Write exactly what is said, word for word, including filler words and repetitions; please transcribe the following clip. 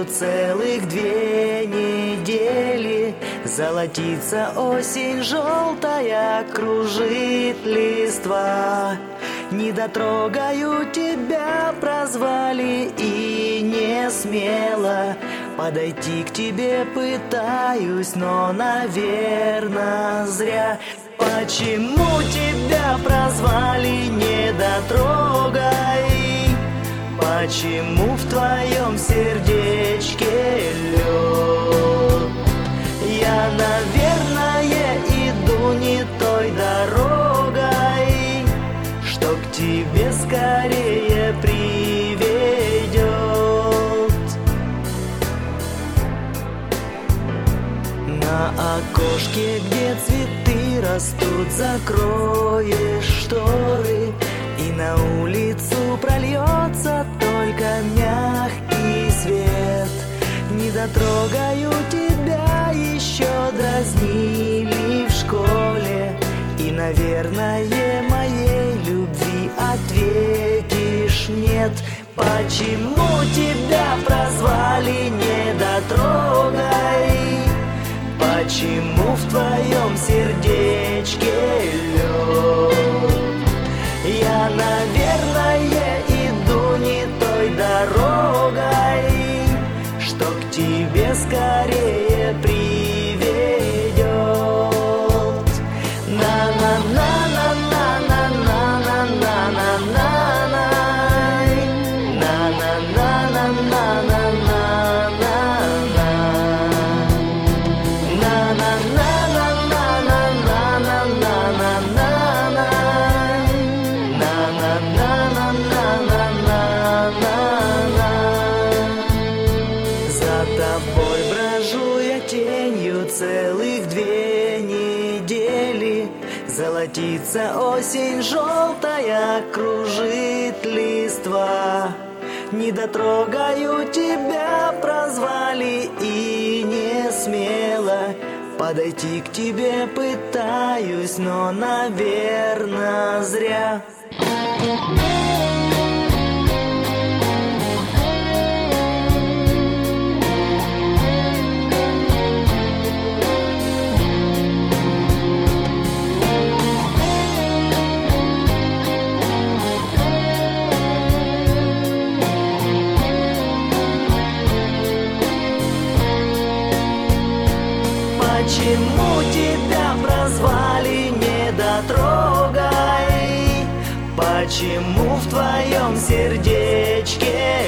целых две недели. Золотится осень желтая, кружит листва. Недотрогаю тебя прозвали и не смело подойти к тебе пытаюсь, но, наверно, зря. Почему тебя прозвали недотрогай? Почему в твоем сердечке лед? Я, наверное, иду не той дорогой, что к тебе скорее приведет. На окошке, где цветы растут, закроешь шторы, и на улицу прольется только мягкий свет. Недотрогаю тебя еще дразнили в школе, и, наверное, моей любви ответишь нет. Почему тебя прозвали недотрогай? Почему в твоем сердечке лед? Я, наверное, иду не той дорогой, что к тебе скорее приведет. Тобой брожу я тенью целых две недели. Золотится осень желтая, кружит листва. Недотрогаю тебя прозвали и не смело подойти к тебе пытаюсь, но, наверно, зря. Почему тебя прозвали недотрогай? Почему в твоем сердечке